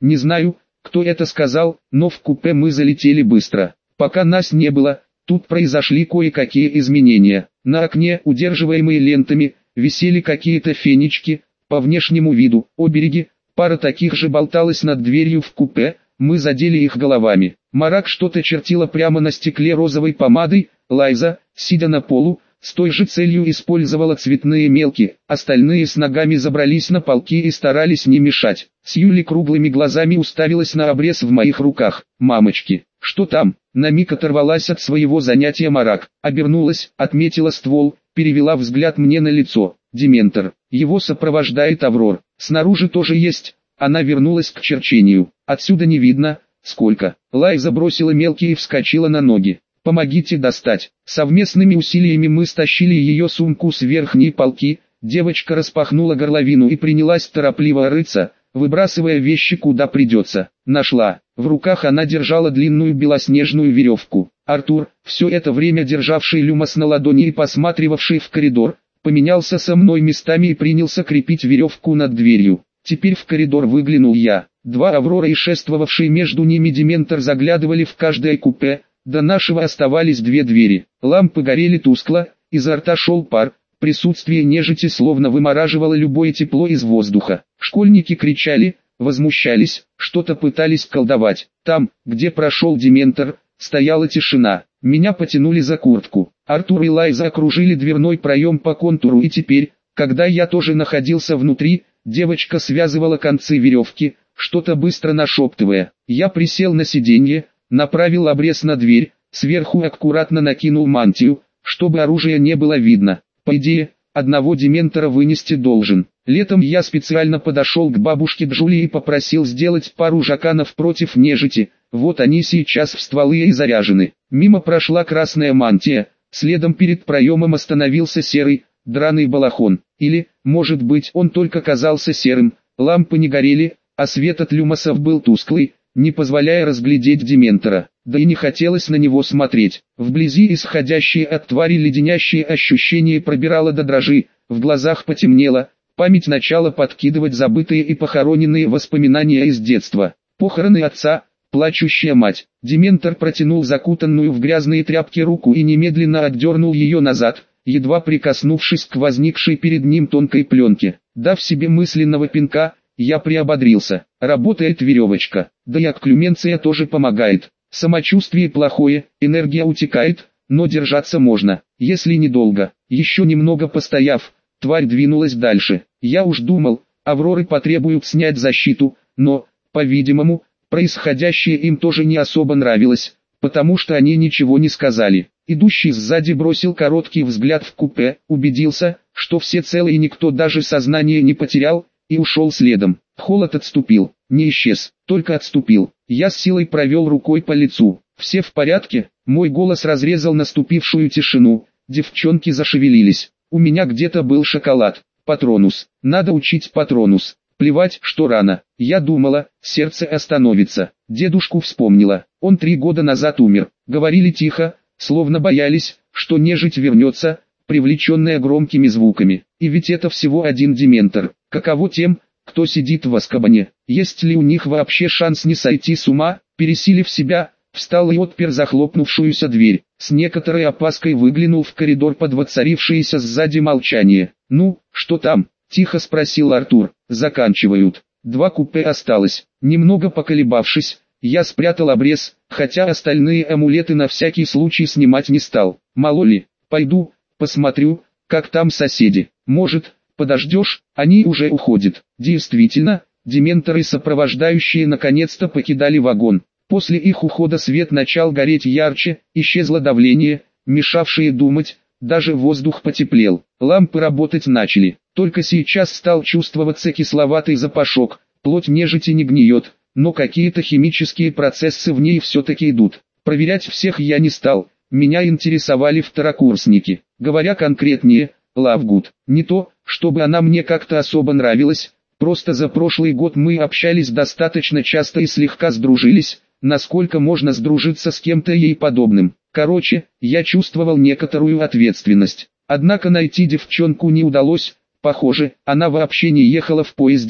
Не знаю, кто это сказал, но в купе мы залетели быстро. Пока нас не было, тут произошли кое-какие изменения. На окне, удерживаемые лентами, висели какие-то фенечки, по внешнему виду, обереги, пара таких же болталась над дверью в купе, мы задели их головами. Марак что-то чертила прямо на стекле розовой помадой, Лайза, сидя на полу, с той же целью использовала цветные мелки, остальные с ногами забрались на полки и старались не мешать. Сьюли круглыми глазами уставилась на обрез в моих руках. «Мамочки, что там?» На миг оторвалась от своего занятия Марак, обернулась, отметила ствол, перевела взгляд мне на лицо. Дементор. Его сопровождает Аврор. Снаружи тоже есть. Она вернулась к черчению. Отсюда не видно, сколько. Лайза бросила мелкие и вскочила на ноги. «Помогите достать». Совместными усилиями мы стащили ее сумку с верхней полки. Девочка распахнула горловину и принялась торопливо рыться, выбрасывая вещи куда придется. Нашла. В руках она держала длинную белоснежную веревку. Артур, все это время державший Люмос на ладони и посматривавший в коридор, поменялся со мной местами и принялся крепить веревку над дверью. Теперь в коридор выглянул я. Два Аврора и шествовавший между ними Дементор заглядывали в каждое купе. До нашего оставались две двери. Лампы горели тускло, изо рта шел пар. Присутствие нежити словно вымораживало любое тепло из воздуха. Школьники кричали, возмущались, что-то пытались колдовать. Там, где прошел Дементор, стояла тишина. Меня потянули за куртку. Артур и Лайза окружили дверной проем по контуру, и теперь, когда я тоже находился внутри, девочка связывала концы веревки, что-то быстро нашептывая. Я присел на сиденье, направил обрез на дверь, сверху аккуратно накинул мантию, чтобы оружие не было видно. По идее, одного Дементора вынести должен. Летом я специально подошел к бабушке Джули и попросил сделать пару жаканов против нежити, вот они сейчас в стволы и заряжены. Мимо прошла красная мантия, следом перед проемом остановился серый, драный балахон. Или, может быть, он только казался серым, лампы не горели, а свет от люмосов был тусклый, не позволяя разглядеть Дементора, да и не хотелось на него смотреть. Вблизи исходящее от твари леденящее ощущение пробирало до дрожи, в глазах потемнело, память начала подкидывать забытые и похороненные воспоминания из детства. Похороны отца, плачущая мать. Дементор протянул закутанную в грязные тряпки руку и немедленно отдернул ее назад, едва прикоснувшись к возникшей перед ним тонкой пленке. Дав себе мысленного пинка, я приободрился. Работает веревочка, да и окклюменция тоже помогает. Самочувствие плохое, энергия утекает, но держаться можно, если недолго. Еще немного постояв, тварь двинулась дальше. Я уж думал, Авроры потребуют снять защиту, но, по-видимому, происходящее им тоже не особо нравилось, потому что они ничего не сказали. Идущий сзади бросил короткий взгляд в купе, убедился, что все целы и никто даже сознание не потерял, и ушел следом. Холод отступил, не исчез, только отступил. Я с силой провел рукой по лицу. «Все в порядке?» Мой голос разрезал наступившую тишину. Девчонки зашевелились. У меня где-то был шоколад. Патронус. Надо учить Патронус. Плевать, что рано. Я думала, сердце остановится. Дедушку вспомнила. Он 3 года назад умер. Говорили тихо, словно боялись, что нежить вернется, привлеченная громкими звуками. И ведь это всего один Дементор. Каково тем, кто сидит в Азкабане? Есть ли у них вообще шанс не сойти с ума? Пересилив себя, встал и отпер захлопнувшуюся дверь. С некоторой опаской выглянул в коридор под воцарившееся сзади молчание. «Ну, что там?» – тихо спросил Артур. «Заканчивают. 2 купе осталось». Немного поколебавшись, я спрятал обрез, хотя остальные амулеты на всякий случай снимать не стал. Мало ли, пойду, посмотрю, как там соседи. Может, подождешь, они уже уходят. Действительно, дементоры сопровождающие наконец-то покидали вагон. После их ухода свет начал гореть ярче, исчезло давление, мешавшее думать, даже воздух потеплел. Лампы работать начали. Только сейчас стал чувствоваться кисловатый запашок. Плоть нежити не гниет, но какие-то химические процессы в ней все-таки идут. Проверять всех я не стал. Меня интересовали второкурсники. Говоря конкретнее, Лавгуд. Не то, чтобы она мне как-то особо нравилась, просто за прошлый год мы общались достаточно часто и слегка сдружились, насколько можно сдружиться с кем-то ей подобным. Короче, я чувствовал некоторую ответственность. Однако найти девчонку не удалось, похоже, она вообще не ехала в поезде,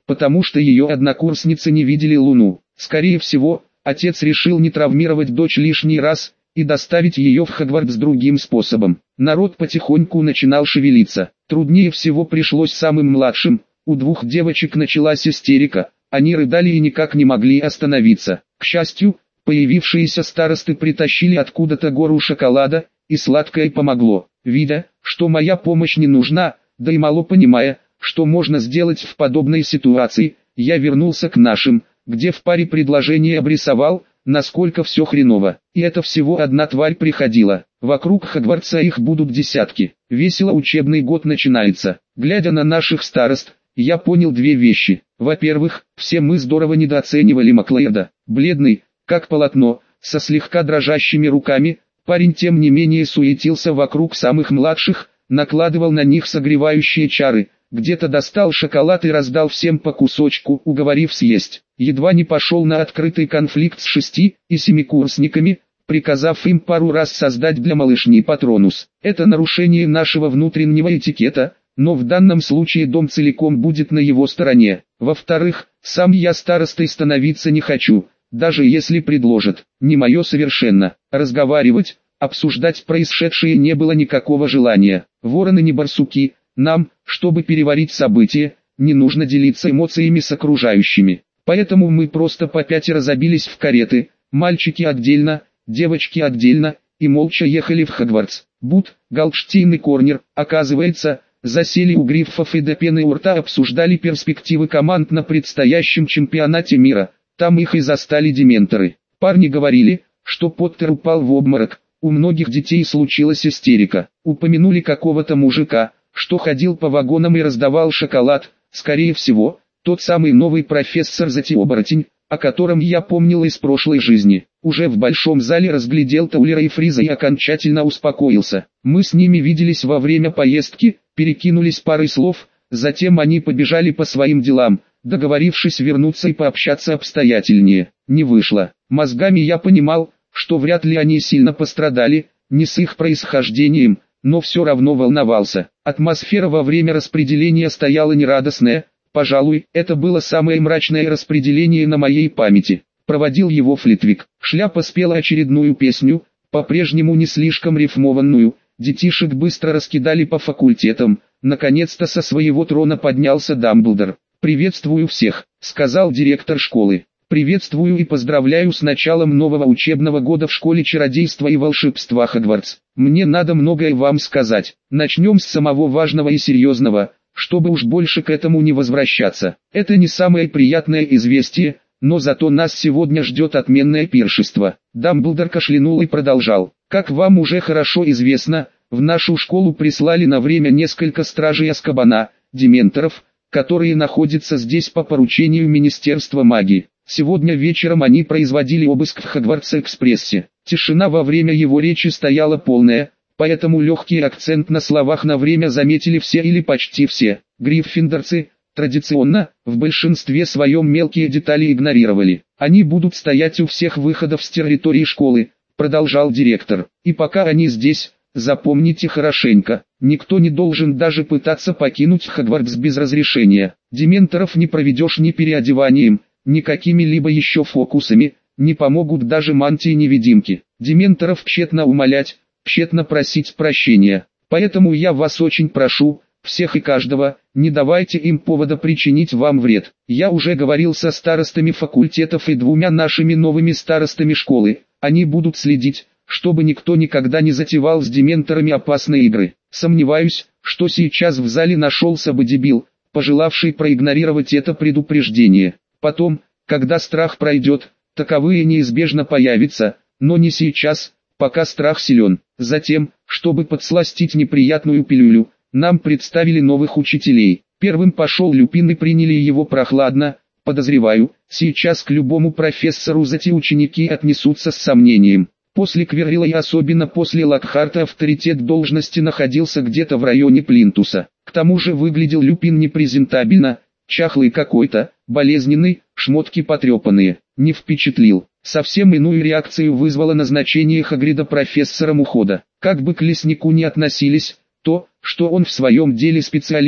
потому что ее однокурсницы не видели Луну. Скорее всего, отец решил не травмировать дочь лишний раз и доставить ее в Хогвартс другим способом. Народ потихоньку начинал шевелиться. Труднее всего пришлось самым младшим. У двух девочек началась истерика, они рыдали и никак не могли остановиться. К счастью, появившиеся старосты притащили откуда-то гору шоколада, и сладкое помогло. Видя, что моя помощь не нужна, да и мало понимая, что можно сделать в подобной ситуации, я вернулся к нашим, где в паре предложений обрисовал, насколько все хреново. И это всего одна тварь приходила. Вокруг Хогвартса их будут десятки. Весело учебный год начинается. Глядя на наших старост, я понял две вещи. Во-первых, все мы здорово недооценивали Маклеода. Бледный, как полотно, со слегка дрожащими руками, парень тем не менее суетился вокруг самых младших, накладывал на них согревающие чары, где-то достал шоколад и раздал всем по кусочку, уговорив съесть. Едва не пошел на открытый конфликт с 6- и 7-курсниками, приказав им пару раз создать для малышни патронус. Это нарушение нашего внутреннего этикета, но в данном случае дом целиком будет на его стороне. Во-вторых, сам я старостой становиться не хочу, даже если предложат. Не мое совершенно. Разговаривать, обсуждать происшедшее не было никакого желания. Вороны не барсуки, нам, чтобы переварить события, не нужно делиться эмоциями с окружающими. Поэтому мы просто по пятеро забились в кареты, мальчики отдельно, девочки отдельно, и молча ехали в Хогвартс. Бут, Галштейн и Корнер, оказывается, засели у Гриффов и до пены у рта обсуждали перспективы команд на предстоящем чемпионате мира. Там их и застали дементоры. Парни говорили, что Поттер упал в обморок, у многих детей случилась истерика. Упомянули какого-то мужика, что ходил по вагонам и раздавал шоколад, скорее всего, тот самый новый профессор Затиоборотень, о котором я помнил из прошлой жизни. Уже в большом зале разглядел Таулера и Фриза и окончательно успокоился. Мы с ними виделись во время поездки, перекинулись парой слов, затем они побежали по своим делам, договорившись вернуться и пообщаться обстоятельнее. Не вышло. Мозгами я понимал, что вряд ли они сильно пострадали, не с их происхождением, но все равно волновался. Атмосфера во время распределения стояла нерадостная, пожалуй, это было самое мрачное распределение на моей памяти. Проводил его Флитвик. Шляпа спела очередную песню, по-прежнему не слишком рифмованную, детишек быстро раскидали по факультетам, наконец-то со своего трона поднялся Дамблдор. «Приветствую всех», — сказал директор школы. «Приветствую и поздравляю с началом нового учебного года в школе чародейства и волшебства Хогвартс. Мне надо многое вам сказать. Начнем с самого важного и серьезного, чтобы уж больше к этому не возвращаться. Это не самое приятное известие, но зато нас сегодня ждет отменное пиршество». Дамблдор кашлянул и продолжал. «Как вам уже хорошо известно, в нашу школу прислали на время несколько стражей Азкабана, дементоров, которые находятся здесь по поручению Министерства магии. Сегодня вечером они производили обыск в Хогвартс-экспрессе. Тишина во время его речи стояла полная, поэтому легкий акцент на словах на время заметили все или почти все. Гриффиндорцы, традиционно, в большинстве своем мелкие детали игнорировали. Они будут стоять у всех выходов с территории школы, продолжал директор. И пока они здесь, запомните хорошенько, никто не должен даже пытаться покинуть Хогвартс без разрешения. Дементоров не проведешь ни переодеванием, ни какими-либо еще фокусами, не помогут даже мантии-невидимки. Дементоров тщетно умолять, тщетно просить прощения. Поэтому я вас очень прошу, всех и каждого, не давайте им повода причинить вам вред. Я уже говорил со старостами факультетов и двумя нашими новыми старостами школы, они будут следить, чтобы никто никогда не затевал с дементорами опасные игры. Сомневаюсь, что сейчас в зале нашелся бы дебил, пожелавший проигнорировать это предупреждение. Потом, когда страх пройдет, таковые неизбежно появятся, но не сейчас, пока страх силен. Затем, чтобы подсластить неприятную пилюлю, нам представили новых учителей. Первым пошел Люпин и приняли его прохладно. Подозреваю, сейчас к любому профессору Зати ученики отнесутся с сомнением. После Квиррилла и особенно после Локхарта авторитет должности находился где-то в районе Плинтуса. К тому же выглядел Люпин непрезентабельно, чахлый какой-то, болезненный, шмотки потрепанные. Не впечатлил. Совсем иную реакцию вызвало назначение Хагрида профессором ухода. Как бы к леснику ни относились, то, что он в своем деле специалист,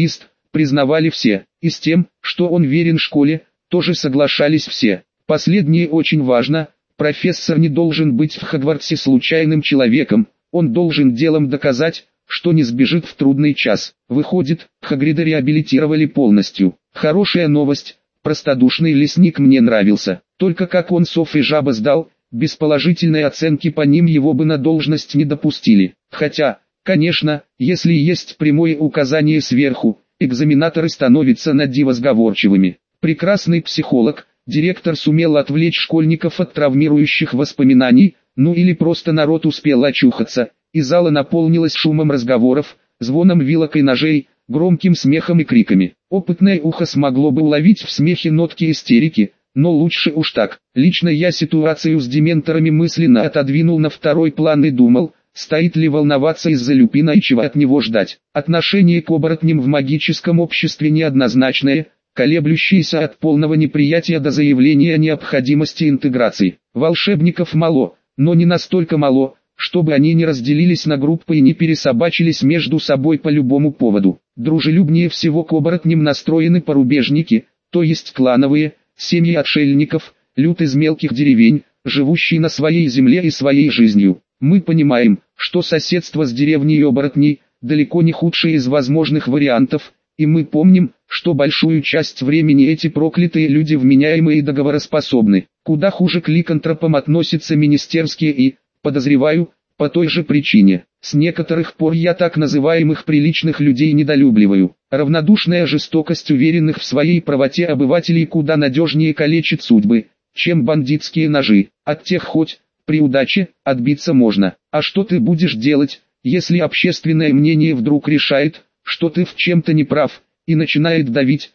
признавали все, и с тем, что он верен школе, тоже соглашались все. Последнее очень важно, профессор не должен быть в Хогвартсе случайным человеком, он должен делом доказать, что не сбежит в трудный час. Выходит, Хагрида реабилитировали полностью. Хорошая новость, простодушный лесник мне нравился, только как он сов и жаба сдал, без положительной оценки по ним его бы на должность не допустили. Хотя, конечно, если есть прямое указание сверху, экзаменаторы становятся на диво сговорчивыми. Прекрасный психолог, директор сумел отвлечь школьников от травмирующих воспоминаний, ну или просто народ успел очухаться, и зала наполнилась шумом разговоров, звоном вилок и ножей, громким смехом и криками. Опытное ухо смогло бы уловить в смехе нотки истерики, но лучше уж так. Лично я ситуацию с дементорами мысленно отодвинул на второй план и думал, стоит ли волноваться из-за Люпина и чего от него ждать. Отношение к оборотням в магическом обществе неоднозначное, колеблющееся от полного неприятия до заявления о необходимости интеграции. Волшебников мало, но не настолько мало, чтобы они не разделились на группы и не пересобачились между собой по любому поводу. Дружелюбнее всего к оборотням настроены порубежники, то есть клановые, семьи отшельников, люд из мелких деревень, живущие на своей земле и своей жизнью. Мы понимаем, что соседство с деревней оборотней далеко не худший из возможных вариантов, и мы помним, что большую часть времени эти проклятые люди вменяемы и договороспособны. Куда хуже к ликантропам относятся министерские и, подозреваю, по той же причине. С некоторых пор я так называемых приличных людей недолюбливаю. Равнодушная жестокость уверенных в своей правоте обывателей куда надежнее калечит судьбы, чем бандитские ножи. От тех хоть, при удаче, отбиться можно. А что ты будешь делать, если общественное мнение вдруг решает, что ты в чем-то не прав, и начинает давить?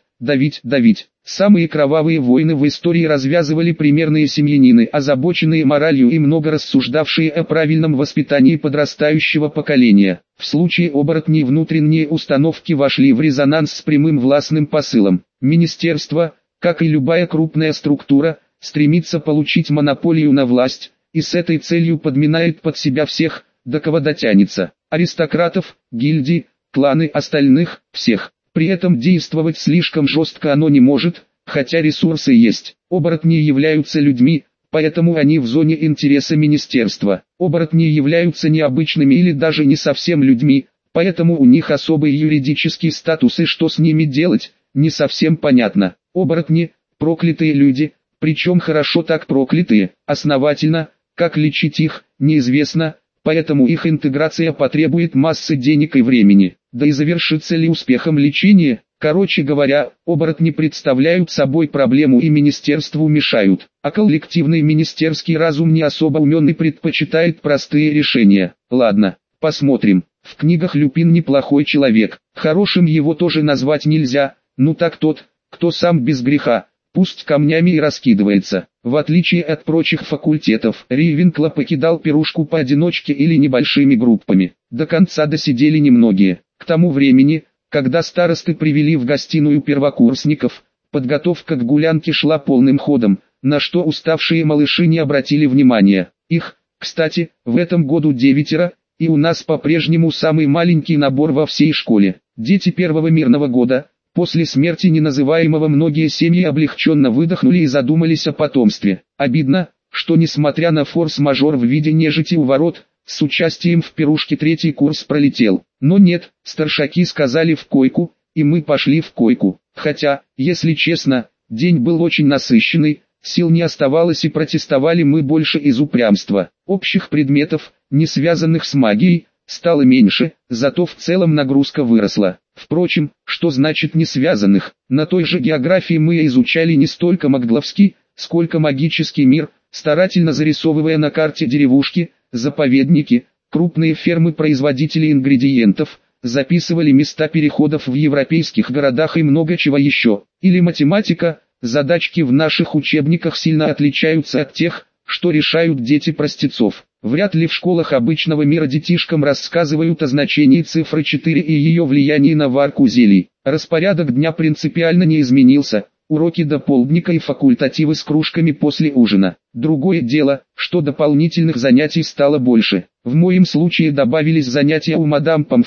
Самые кровавые войны в истории развязывали примерные семьянины, озабоченные моралью и много рассуждавшие о правильном воспитании подрастающего поколения. В случае оборотней внутренние установки вошли в резонанс с прямым властным посылом. Министерство, как и любая крупная структура, стремится получить монополию на власть, и с этой целью подминает под себя всех, до кого дотянется. Аристократов, гильдий, кланы, остальных, всех. При этом действовать слишком жестко оно не может, хотя ресурсы есть. Оборотни являются людьми, поэтому они в зоне интереса министерства. Оборотни являются необычными или даже не совсем людьми, поэтому у них особый юридический статус и что с ними делать, не совсем понятно. Оборотни – проклятые люди, причем хорошо так проклятые, основательно, как лечить их, неизвестно, поэтому их интеграция потребует массы денег и времени. Да и завершится ли успехом лечение? Короче говоря, оборотни представляют собой проблему и министерству мешают, а коллективный министерский разум не особо умен и предпочитает простые решения. Ладно, посмотрим. В книгах Люпин неплохой человек, хорошим его тоже назвать нельзя, ну так тот, кто сам без греха, пусть камнями и раскидывается. В отличие от прочих факультетов, Рейвенкло покидал пирушку поодиночке или небольшими группами. До конца досидели немногие. К тому времени, когда старосты привели в гостиную первокурсников, подготовка к гулянке шла полным ходом, на что уставшие малыши не обратили внимания. Их, кстати, в этом году 9, и у нас по-прежнему самый маленький набор во всей школе. Дети первого мирного года. После смерти неназываемого многие семьи облегченно выдохнули и задумались о потомстве. Обидно, что несмотря на форс-мажор в виде нежити у ворот, с участием в пирушке 3-й курс пролетел. Но нет, старшаки сказали в койку, и мы пошли в койку. Хотя, если честно, день был очень насыщенный, сил не оставалось и протестовали мы больше из упрямства. Общих предметов, не связанных с магией, стало меньше, зато в целом нагрузка выросла. Впрочем, что значит не связанных? На той же географии мы изучали не столько Магдловский, сколько магический мир, старательно зарисовывая на карте деревушки, заповедники, крупные фермы-производители ингредиентов, записывали места переходов в европейских городах и много чего еще. Или математика, задачки в наших учебниках сильно отличаются от тех, что решают дети простецов. Вряд ли в школах обычного мира детишкам рассказывают о значении цифры 4 и ее влиянии на варку зелий. Распорядок дня принципиально не изменился, уроки до полдника и факультативы с кружками после ужина. Другое дело, что дополнительных занятий стало больше. В моем случае добавились занятия у мадам Помфри,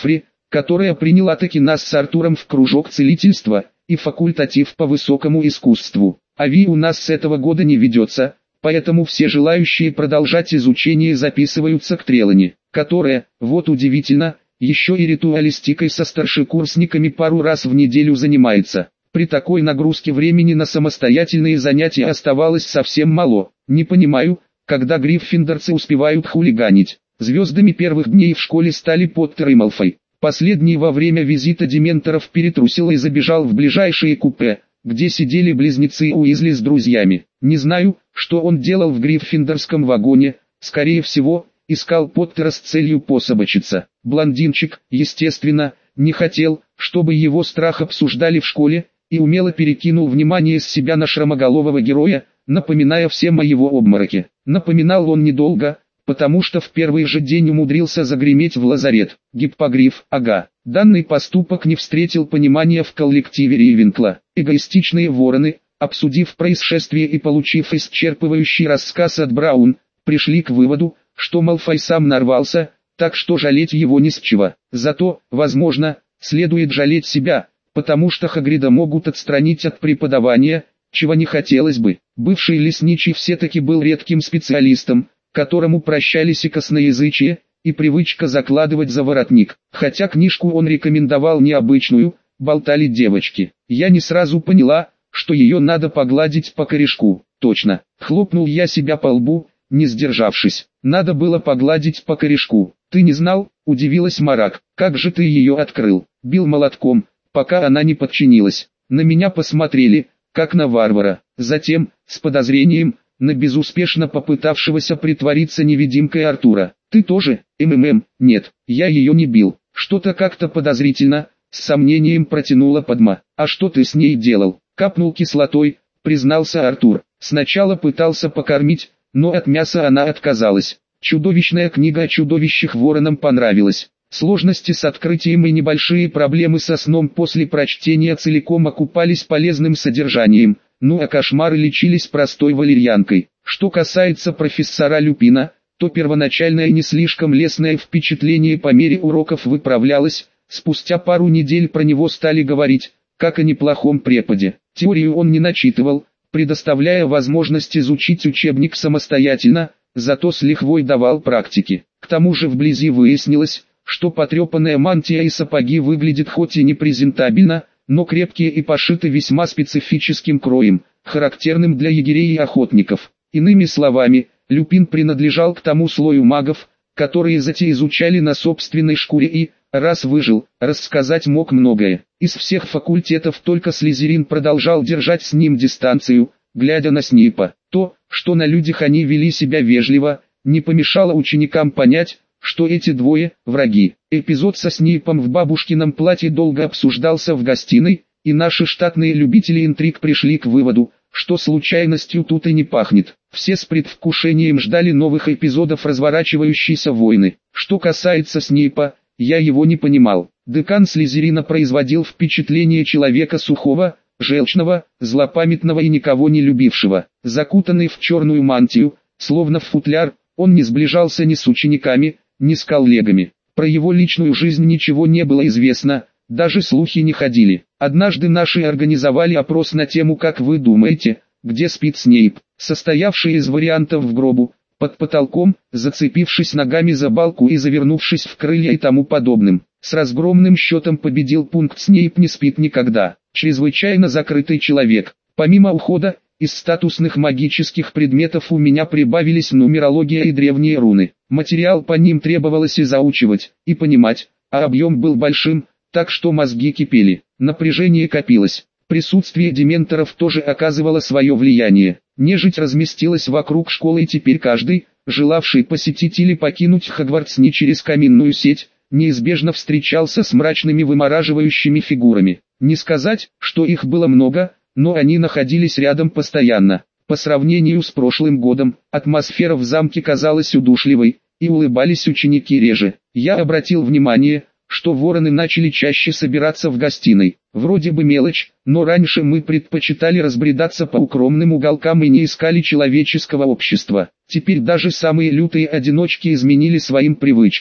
которая приняла таки нас с Артуром в кружок целительства и факультатив по высокому искусству. АВИ у нас с этого года не ведется, поэтому все желающие продолжать изучение записываются к Трелани, которая, вот удивительно, еще и ритуалистикой со старшекурсниками пару раз в неделю занимается. При такой нагрузке времени на самостоятельные занятия оставалось совсем мало. Не понимаю, когда гриффиндорцы успевают хулиганить. Звездами первых дней в школе стали Поттер и Малфой. Последний во время визита дементоров перетрусил и забежал в ближайшее купе, где сидели близнецы Уизли с друзьями. Не знаю, что он делал в гриффиндорском вагоне, скорее всего, искал Поттера с целью пособачиться. Блондинчик, естественно, не хотел, чтобы его страх обсуждали в школе, и умело перекинул внимание с себя на шрамоголового героя, напоминая всем о его обмороке. Напоминал он недолго, потому что в первый же день умудрился загреметь в лазарет. Гиппогриф, ага. Данный поступок не встретил понимания в коллективе Рейвенкла. Эгоистичные вороны, обсудив происшествие и получив исчерпывающий рассказ от Браун, пришли к выводу, что Малфой сам нарвался, так что жалеть его не с чего. Зато, возможно, следует жалеть себя, потому что Хагрида могут отстранить от преподавания, чего не хотелось бы. Бывший лесничий все-таки был редким специалистом, которому прощались и косноязычие, и привычка закладывать за воротник. Хотя книжку он рекомендовал необычную, болтали девочки. Я не сразу поняла, что ее надо погладить по корешку. Точно, хлопнул я себя по лбу, не сдержавшись. Надо было погладить по корешку. Ты не знал? Удивилась Марак. Как же ты ее открыл? Бил молотком, пока она не подчинилась. На меня посмотрели, как на варвара. Затем, с подозрением, на безуспешно попытавшегося притвориться невидимкой Артура. Ты тоже? Нет, я ее не бил. Что-то как-то подозрительно, с сомнением протянула Падма. А что ты с ней делал? Капнул кислотой, признался Артур. Сначала пытался покормить, но от мяса она отказалась. Чудовищная книга о чудовищах воронам понравилась. Сложности с открытием и небольшие проблемы со сном после прочтения целиком окупались полезным содержанием, ну а кошмары лечились простой валерьянкой. Что касается профессора Люпина, то первоначальное не слишком лестное впечатление по мере уроков выправлялось, спустя пару недель про него стали говорить, как о неплохом преподе. Теорию он не начитывал, предоставляя возможность изучить учебник самостоятельно, зато с лихвой давал практики. К тому же вблизи выяснилось, что потрепанная мантия и сапоги выглядят хоть и непрезентабельно, но крепкие и пошиты весьма специфическим кроем, характерным для егерей и охотников. Иными словами, Люпин принадлежал к тому слою магов, которые затеи изучали на собственной шкуре и, раз выжил, рассказать мог многое. Из всех факультетов только Слизерин продолжал держать с ним дистанцию, глядя на Снейпа. То, что на людях они вели себя вежливо, не помешало ученикам понять, что эти двое – враги. Эпизод со Снейпом в бабушкином платье долго обсуждался в гостиной, и наши штатные любители интриг пришли к выводу, что случайностью тут и не пахнет. Все с предвкушением ждали новых эпизодов разворачивающейся войны. Что касается Снейпа, я его не понимал. Декан Слизерина производил впечатление человека сухого, желчного, злопамятного и никого не любившего. Закутанный в черную мантию, словно в футляр, он не сближался ни с учениками, ни с коллегами. Про его личную жизнь ничего не было известно, даже слухи не ходили. Однажды наши организовали опрос на тему «Как вы думаете, где спит Снейп?», состоявший из вариантов в гробу, под потолком, зацепившись ногами за балку и завернувшись в крылья и тому подобным. С разгромным счетом победил пункт «Снейп не спит никогда». Чрезвычайно закрытый человек. Помимо ухода, из статусных магических предметов у меня прибавились нумерология и древние руны. Материал по ним требовалось и заучивать, и понимать, а объем был большим, так что мозги кипели. Напряжение копилось. Присутствие дементоров тоже оказывало свое влияние. Нежить разместилась вокруг школы, и теперь каждый, желавший посетить или покинуть Хогвартс не через каминную сеть, неизбежно встречался с мрачными вымораживающими фигурами. Не сказать, что их было много, но они находились рядом постоянно. По сравнению с прошлым годом, атмосфера в замке казалась удушливой, и улыбались ученики реже. Я обратил внимание, что вороны начали чаще собираться в гостиной. Вроде бы мелочь, но раньше мы предпочитали разбредаться по укромным уголкам и не искали человеческого общества. Теперь даже самые лютые одиночки изменили своим привычкам.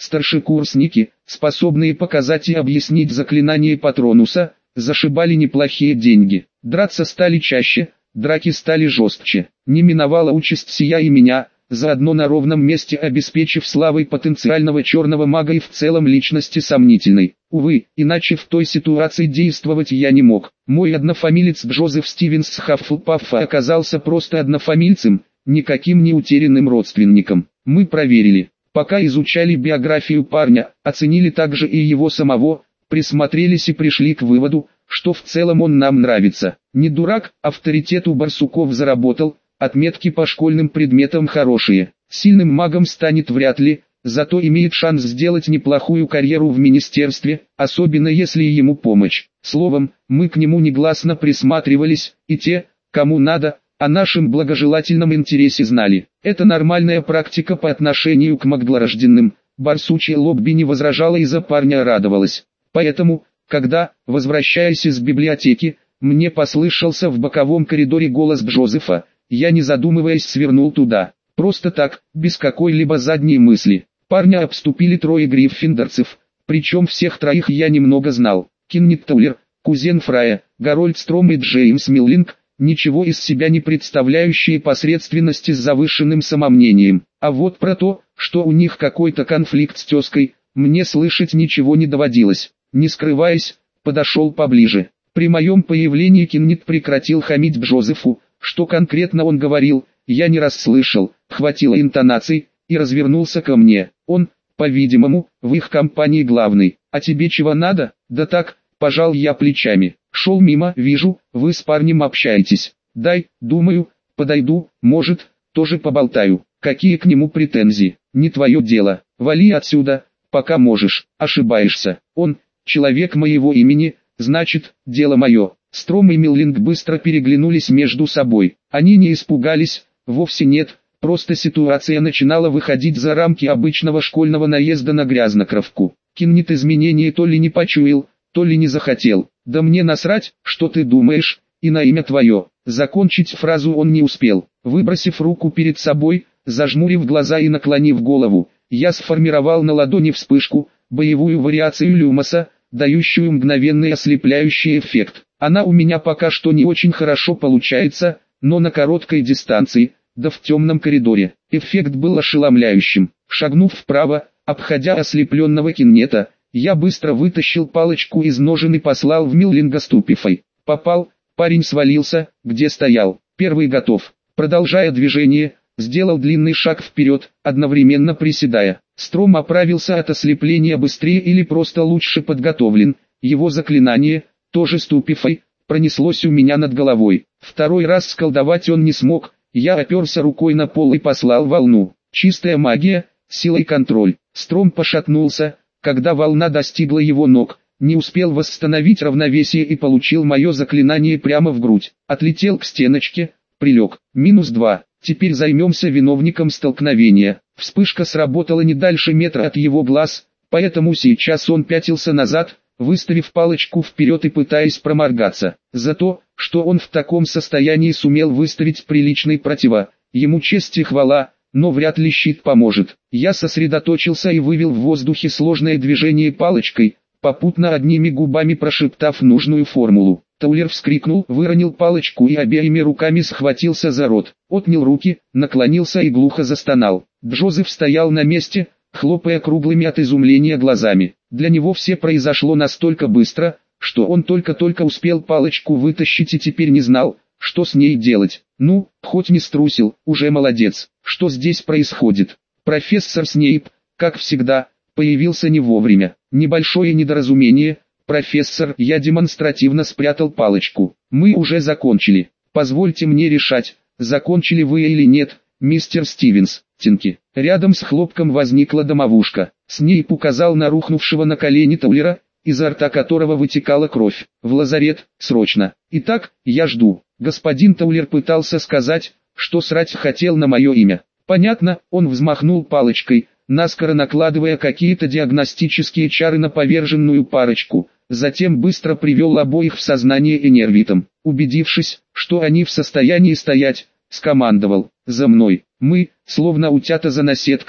Старшекурсники, способные показать и объяснить заклинание Патронуса, зашибали неплохие деньги. Драться стали чаще, драки стали жестче. Не миновала участь сия и меня, заодно на ровном месте обеспечив славой потенциального черного мага и в целом личности сомнительной. Увы, иначе в той ситуации действовать я не мог. Мой однофамилец Джозеф Стивенс с Хаффлпаффа оказался просто однофамильцем, никаким не утерянным родственником. Мы проверили. Пока изучали биографию парня, оценили также и его самого, присмотрелись и пришли к выводу, что в целом он нам нравится. Не дурак, авторитет у барсуков заработал, отметки по школьным предметам хорошие. Сильным магом станет вряд ли, зато имеет шанс сделать неплохую карьеру в министерстве, особенно если ему помочь. Словом, мы к нему негласно присматривались, и те, кому надо, о нашем благожелательном интересе знали. Это нормальная практика по отношению к магдлорожденным. Барсучье лобби не возражала и за парня радовалась. Поэтому, когда, возвращаясь из библиотеки, мне послышался в боковом коридоре голос Джозефа, я не задумываясь свернул туда. Просто так, без какой-либо задней мысли. Парня обступили трое гриффиндорцев, причем всех троих я немного знал. Кеннет Таулер, кузен Фрая, Гарольд Стром и Джеймс Миллинг, ничего из себя не представляющие посредственности с завышенным самомнением. А вот про то, что у них какой-то конфликт с тезкой, мне слышать ничего не доводилось. Не скрываясь, подошел поближе. При моем появлении Кеннет прекратил хамить Джозефу, что конкретно он говорил, я не расслышал, хватило интонаций, и развернулся ко мне. Он, по-видимому, в их компании главный. А тебе чего надо? Да так, пожал я плечами. Шел мимо, вижу, вы с парнем общаетесь. Дай, думаю, подойду, может, тоже поболтаю. Какие к нему претензии? Не твое дело. Вали отсюда, пока можешь. Ошибаешься. Он, человек моего имени, значит, дело мое. Стром и Миллинг быстро переглянулись между собой. Они не испугались, вовсе нет, просто ситуация начинала выходить за рамки обычного школьного наезда на грязнокровку. Кеннет изменения то ли не почуял, то ли не захотел. Да мне насрать, что ты думаешь, и на имя твое. Закончить фразу он не успел. Выбросив руку перед собой, зажмурив глаза и наклонив голову, я сформировал на ладони вспышку, боевую вариацию Люмоса, дающую мгновенный ослепляющий эффект. Она у меня пока что не очень хорошо получается, но на короткой дистанции, да в темном коридоре. Эффект был ошеломляющим. Шагнув вправо, обходя ослепленного Кеннета, я быстро вытащил палочку из ножен и послал в Миллинга ступифой. Попал, парень свалился, где стоял. Первый готов. Продолжая движение, сделал длинный шаг вперед, одновременно приседая. Стром оправился от ослепления быстрее или просто лучше подготовлен. Его заклинание, тоже ступифой, пронеслось у меня над головой. Второй раз сколдовать он не смог, я оперся рукой на пол и послал волну. Чистая магия, сила и контроль. Стром пошатнулся, когда волна достигла его ног, не успел восстановить равновесие и получил мое заклинание прямо в грудь. Отлетел к стеночке, прилег. -2. Теперь займемся виновником столкновения. Вспышка сработала не дальше метра от его глаз, поэтому сейчас он пятился назад, выставив палочку вперед и пытаясь проморгаться. За то, что он в таком состоянии сумел выставить приличный противо, ему честь и хвала, но вряд ли щит поможет. Я сосредоточился и вывел в воздухе сложное движение палочкой, попутно одними губами прошептав нужную формулу. Таулер вскрикнул, выронил палочку и обеими руками схватился за рот. Отнял руки, наклонился и глухо застонал. Джозеф стоял на месте, хлопая круглыми от изумления глазами. Для него все произошло настолько быстро, что он только-только успел палочку вытащить и теперь не знал, что с ней делать. Ну, хоть не струсил, уже молодец. Что здесь происходит? Профессор Снейп, как всегда, появился не вовремя. Небольшое недоразумение. Профессор, я демонстративно спрятал палочку. Мы уже закончили. Позвольте мне решать, закончили вы или нет, мистер Стивенс. Тинки. Рядом с хлопком возникла домовушка. Снейп указал на рухнувшего на колени Таулера, изо рта которого вытекала кровь. В лазарет, срочно. Итак, я жду. Господин Таулер пытался сказать, что срать хотел на мое имя. Понятно, он взмахнул палочкой, наскоро накладывая какие-то диагностические чары на поверженную парочку, затем быстро привел обоих в сознание энервитом. Убедившись, что они в состоянии стоять, скомандовал: «За мной». Мы, словно утята за наседкой,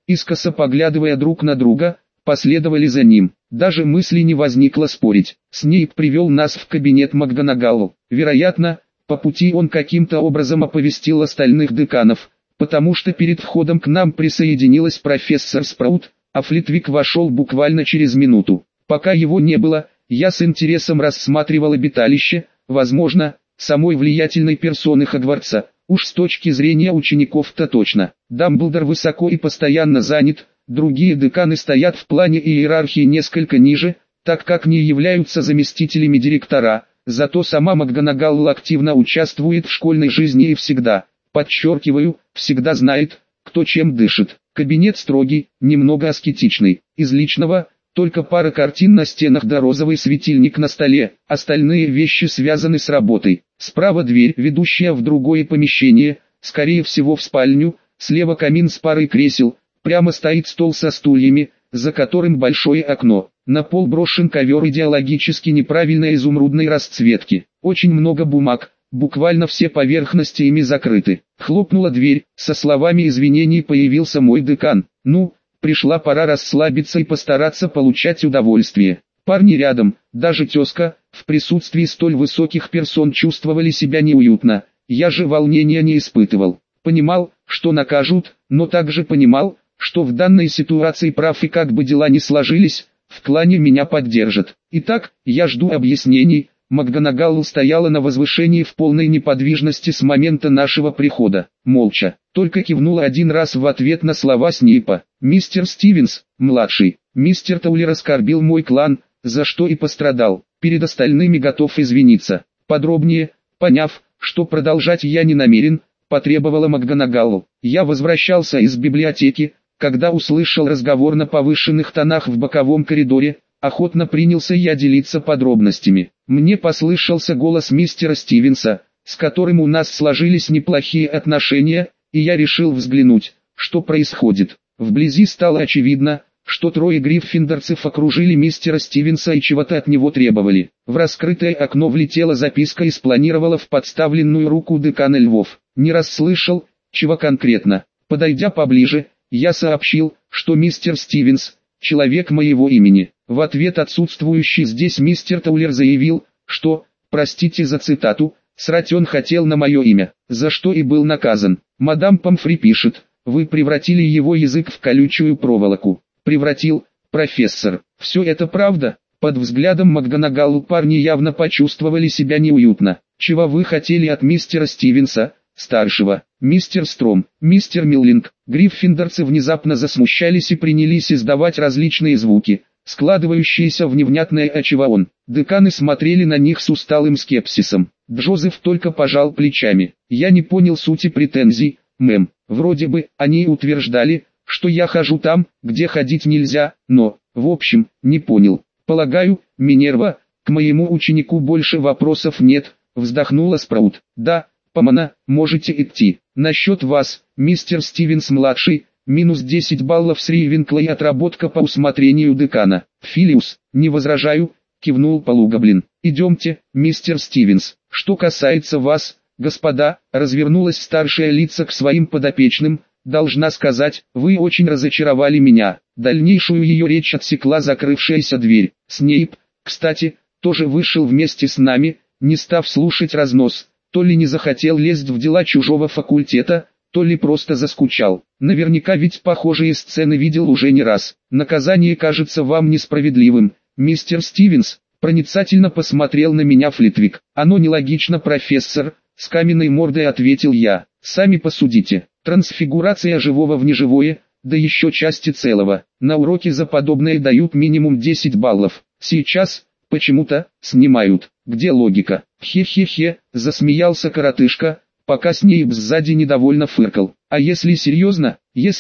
искоса поглядывая друг на друга, последовали за ним. Даже мысли не возникло спорить. Снейп привел нас в кабинет МакГонагалл. Вероятно, по пути он каким-то образом оповестил остальных деканов, потому что перед входом к нам присоединилась профессор Спраут, а Флитвик вошел буквально через минуту. Пока его не было, я с интересом рассматривал обиталище, возможно, самой влиятельной персоны Хогвартса, уж с точки зрения учеников-то точно. Дамблдор высоко и постоянно занят, другие деканы стоят в плане иерархии несколько ниже, так как не являются заместителями директора, зато сама МакГонагалл активно участвует в школьной жизни и всегда, подчеркиваю, всегда знает, кто чем дышит. Кабинет строгий, немного аскетичный, из личного – только пара картин на стенах да розовый светильник на столе, остальные вещи связаны с работой. Справа дверь, ведущая в другое помещение, скорее всего в спальню, слева камин с парой кресел, прямо стоит стол со стульями, за которым большое окно. На пол брошен ковер идеологически неправильной изумрудной расцветки. Очень много бумаг, буквально все поверхности ими закрыты. Хлопнула дверь, со словами извинений появился мой декан. Ну, пришла пора расслабиться и постараться получать удовольствие. Парни рядом, даже тезка, в присутствии столь высоких персон чувствовали себя неуютно. Я же волнения не испытывал. Понимал, что накажут, но также понимал, что в данной ситуации прав и как бы дела ни сложились, в клане меня поддержат. Итак, я жду объяснений. МакГонагалл стояла на возвышении в полной неподвижности с момента нашего прихода, молча, только кивнула один раз в ответ на слова Снейпа. «Мистер Стивенс, младший, мистер Таулер оскорбил мой клан, за что и пострадал, перед остальными готов извиниться». Подробнее, поняв, что продолжать я не намерен, потребовала МакГонагалл. Я возвращался из библиотеки, когда услышал разговор на повышенных тонах в боковом коридоре. Охотно принялся я делиться подробностями. Мне послышался голос мистера Стивенса, с которым у нас сложились неплохие отношения, и я решил взглянуть, что происходит. Вблизи стало очевидно, что трое гриффиндорцев окружили мистера Стивенса и чего-то от него требовали. В раскрытое окно влетела записка и спланировала в подставленную руку декана Львов. Не расслышал, чего конкретно. Подойдя поближе, я сообщил, что мистер Стивенс – человек моего имени. В ответ отсутствующий здесь мистер Таулер заявил, что, простите за цитату, срать он хотел на мое имя, за что и был наказан. Мадам Помфри пишет, вы превратили его язык в колючую проволоку. Превратил, профессор. Все это правда? Под взглядом МакГонагалл парни явно почувствовали себя неуютно. Чего вы хотели от мистера Стивенса, старшего? Мистер Стром, мистер Миллинг. Гриффиндорцы внезапно засмущались и принялись издавать различные звуки, складывающиеся в невнятное очеваон. Деканы смотрели на них с усталым скепсисом. Джозеф только пожал плечами. Я не понял сути претензий, мэм. Вроде бы, они утверждали, что я хожу там, где ходить нельзя, но, в общем, не понял. Полагаю, Минерва, к моему ученику больше вопросов нет, вздохнула Спраут. Да, Помона, можете идти. Насчет вас, мистер Стивенс-младший, минус 10 баллов с Ривенкла и отработка по усмотрению декана. Филиус, не возражаю, кивнул Полугоблин. Идемте, мистер Стивенс. Что касается вас, господа, развернулась старшая лица к своим подопечным, должна сказать, вы очень разочаровали меня. Дальнейшую ее речь отсекла закрывшаяся дверь. Снейп, кстати, тоже вышел вместе с нами, не став слушать разнос, то ли не захотел лезть в дела чужого факультета, то ли просто заскучал. Наверняка ведь похожие сцены видел уже не раз. Наказание кажется вам несправедливым, мистер Стивенс. Проницательно посмотрел на меня Флитвик. Оно нелогично, профессор, с каменной мордой ответил я. Сами посудите. Трансфигурация живого в неживое, да еще части целого. На уроке за подобное дают минимум 10 баллов. Сейчас, почему-то, снимают. Где логика? Хе-хе-хе, засмеялся коротышка, пока Снейп сзади недовольно фыркал. А если серьезно,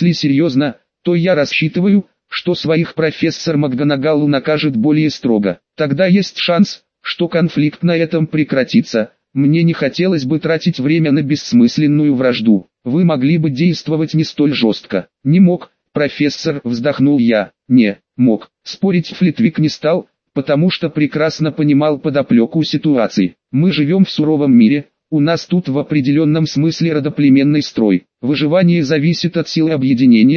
то я рассчитываю, что своих профессор МакГонагалл накажет более строго. Тогда есть шанс, что конфликт на этом прекратится. Мне не хотелось бы тратить время на бессмысленную вражду. Вы могли бы действовать не столь жестко. Не мог, профессор, вздохнул я. Не мог. Спорить Флитвик не стал, потому что прекрасно понимал подоплеку ситуации. Мы живем в суровом мире, у нас тут в определенном смысле родоплеменный строй. Выживание зависит от силы объединения,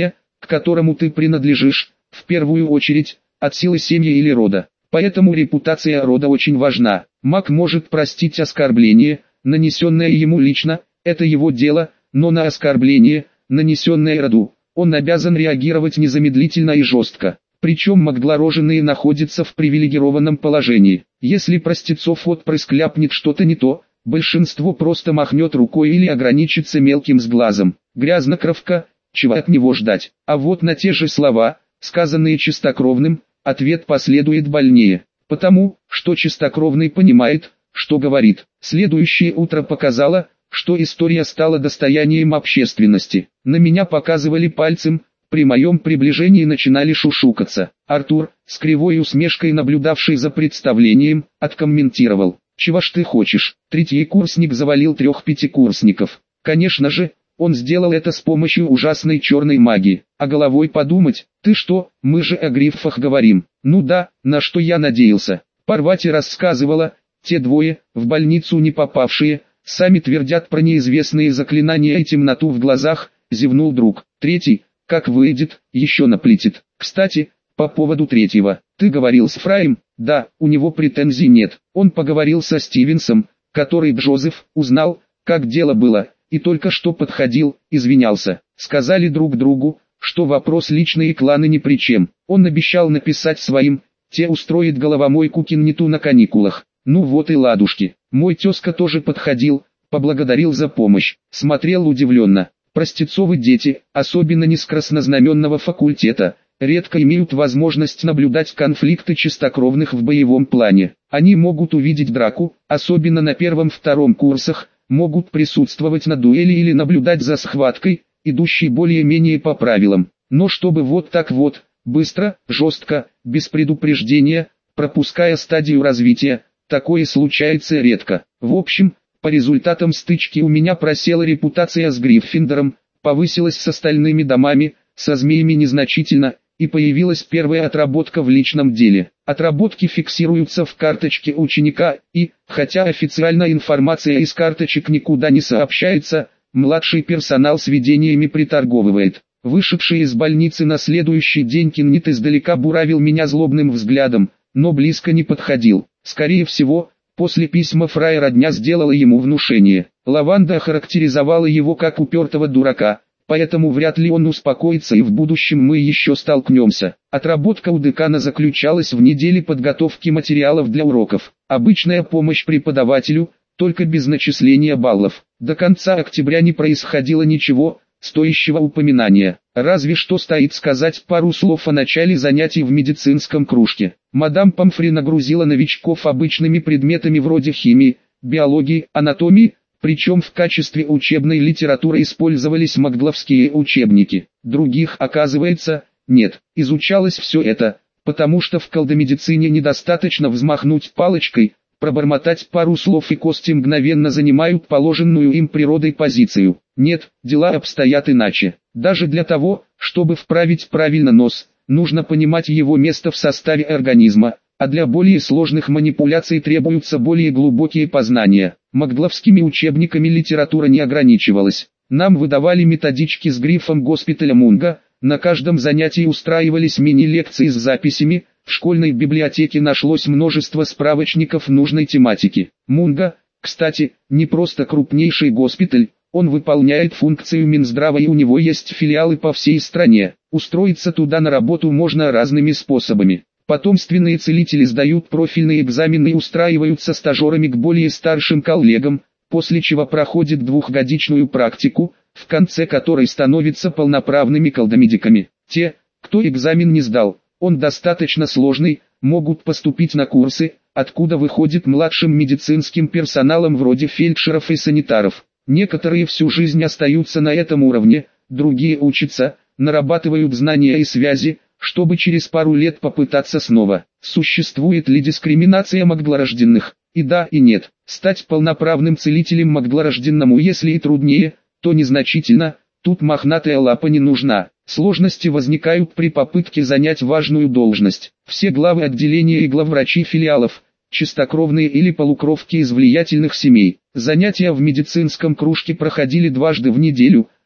к которому ты принадлежишь, в первую очередь, от силы семьи или рода. Поэтому репутация рода очень важна. Маг может простить оскорбление, нанесенное ему лично, это его дело, но на оскорбление, нанесенное роду, он обязан реагировать незамедлительно и жестко. Причем магдлороженные находятся в привилегированном положении. Если простецов отпрыск ляпнет что-то не то, большинство просто махнет рукой или ограничится мелким сглазом. Грязнокровка, чего от него ждать? А вот на те же слова, сказанные чистокровным, ответ последует больнее. Потому, что чистокровный понимает, что говорит. Следующее утро показало, что история стала достоянием общественности. На меня показывали пальцем, при моем приближении начинали шушукаться. Артур, с кривой усмешкой наблюдавший за представлением, откомментировал: «Чего ж ты хочешь?» Третий курсник завалил 3 пятикурсников. Конечно же, он сделал это с помощью ужасной черной магии. А головой подумать: ты что, мы же о грифах говорим. Ну да, на что я надеялся. Парвати рассказывала, те двое, в больницу не попавшие, сами твердят про неизвестные заклинания и темноту в глазах, зевнул друг. Третий, как выйдет, еще наплетит. Кстати, по поводу третьего, ты говорил с Фраем? Да, у него претензий нет. Он поговорил со Стивенсом, который Джозеф узнал, как дело было, и только что подходил, извинялся. Сказали друг другу, что вопрос личный и кланы ни при чем. Он обещал написать своим, те устроит головомойку Кинниту на каникулах. Ну вот и ладушки. Мой тезка тоже подходил, поблагодарил за помощь, смотрел удивленно. Простецовы дети, особенно не с краснознаменного факультета, редко имеют возможность наблюдать конфликты чистокровных в боевом плане. Они могут увидеть драку, особенно на первом-втором курсах, могут присутствовать на дуэли или наблюдать за схваткой, идущей более-менее по правилам. Но чтобы вот так вот, быстро, жестко, без предупреждения, пропуская стадию развития, такое случается редко. В общем, по результатам стычки у меня просела репутация с Гриффиндором, повысилась с остальными домами, со змеями незначительно, и появилась первая отработка в личном деле. Отработки фиксируются в карточке ученика, и, хотя официально информация из карточек никуда не сообщается, младший персонал сведениями приторговывает. Вышедший из больницы на следующий день Киннит издалека буравил меня злобным взглядом, но близко не подходил. Скорее всего, после письма Фрая родня сделала ему внушение. Лаванда охарактеризовала его как упертого дурака, поэтому вряд ли он успокоится и в будущем мы еще столкнемся. Отработка у декана заключалась в неделе подготовки материалов для уроков. Обычная помощь преподавателю, только без начисления баллов. До конца октября не происходило ничего стоящего упоминания. Разве что стоит сказать пару слов о начале занятий в медицинском кружке. Мадам Помфри нагрузила новичков обычными предметами вроде химии, биологии, анатомии, причем в качестве учебной литературы использовались магдловские учебники. Других, оказывается, нет. Изучалось все это, потому что в колдомедицине недостаточно взмахнуть палочкой, пробормотать пару слов и кости мгновенно занимают положенную им природой позицию. Нет, дела обстоят иначе. Даже для того, чтобы вправить правильно нос, нужно понимать его место в составе организма, а для более сложных манипуляций требуются более глубокие познания. Магдловскими учебниками литература не ограничивалась. Нам выдавали методички с грифом госпиталя Мунга, на каждом занятии устраивались мини-лекции с записями, в школьной библиотеке нашлось множество справочников нужной тематики. Мунга, кстати, не просто крупнейший госпиталь, он выполняет функцию Минздрава и у него есть филиалы по всей стране. Устроиться туда на работу можно разными способами. Потомственные целители сдают профильные экзамены и устраиваются стажерами к более старшим коллегам, после чего проходят 2-годичную практику, в конце которой становятся полноправными колдомедиками. Те, кто экзамен не сдал, он достаточно сложный, могут поступить на курсы, откуда выходит младшим медицинским персоналом вроде фельдшеров и санитаров. Некоторые всю жизнь остаются на этом уровне, другие учатся, нарабатывают знания и связи, чтобы через пару лет попытаться снова. Существует ли дискриминация магдлорожденных? И да, и нет. Стать полноправным целителем магдлорожденному если и труднее, то незначительно, тут мохнатая лапа не нужна. Сложности возникают при попытке занять важную должность. Все главы отделения и главврачи филиалов, чистокровные или полукровки из влиятельных семей. Занятия в медицинском кружке проходили дважды в неделю,